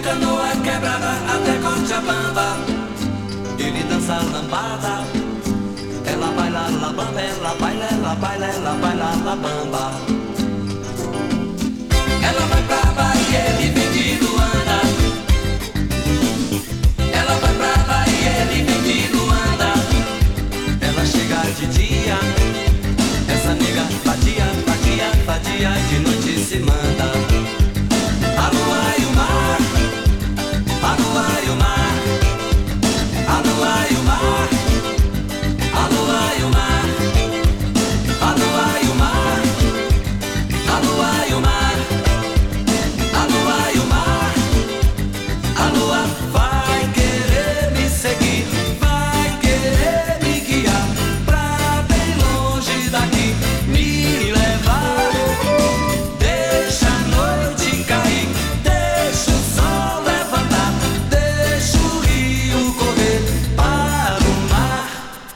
canoa quebrada até Cochabamba, ele dança lambada. Ela baila la bamba, ela baila, ela baila, ela baila la bamba. Ela vai pra Bahia, ele vem de Luanda. Ela vai pra Bahia, ele vem de Luanda. Ela chega de dia, essa nega vadia, vadia, vadia, de noite se manda. A lua e o mar, a lua e o mar, a lua e o mar, a lua e o mar, a lua e o mar, a lua e o mar, a lua e o mar. A lua vai querer me seguir, vai querer me guiar pra bem longe daqui, me levar. Deixa a noite cair, deixa o sol levantar, deixa o rio correr para o mar.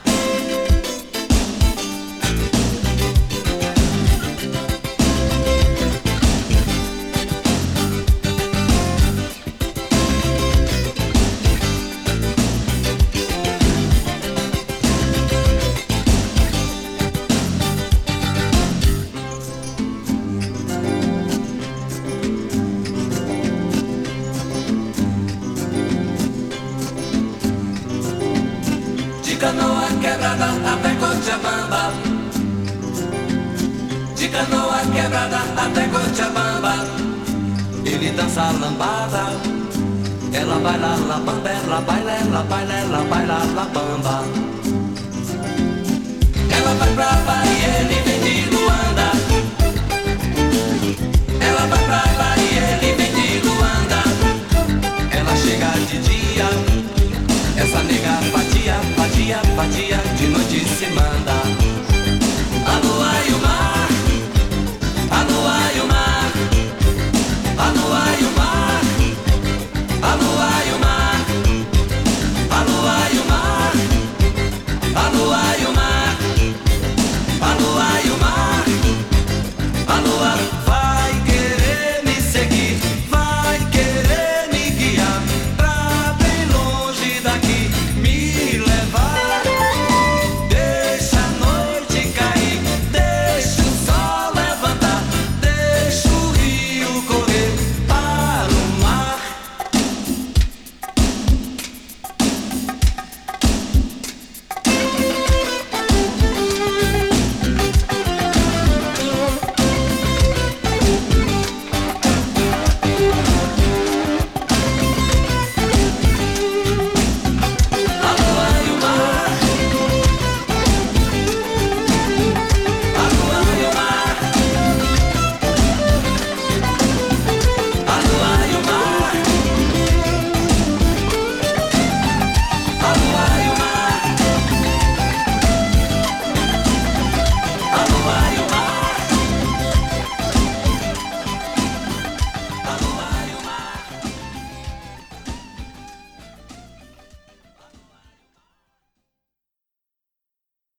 De canoa quebrada até Cochabamba, de canoa quebrada até Cochabamba, ele dança lambada. Ela baila la bamba, ela baila, ela baila, ela baila la bamba. Ela vai pra Bahia, ele vem de Luanda. Ela vai pra Bahia, ele vem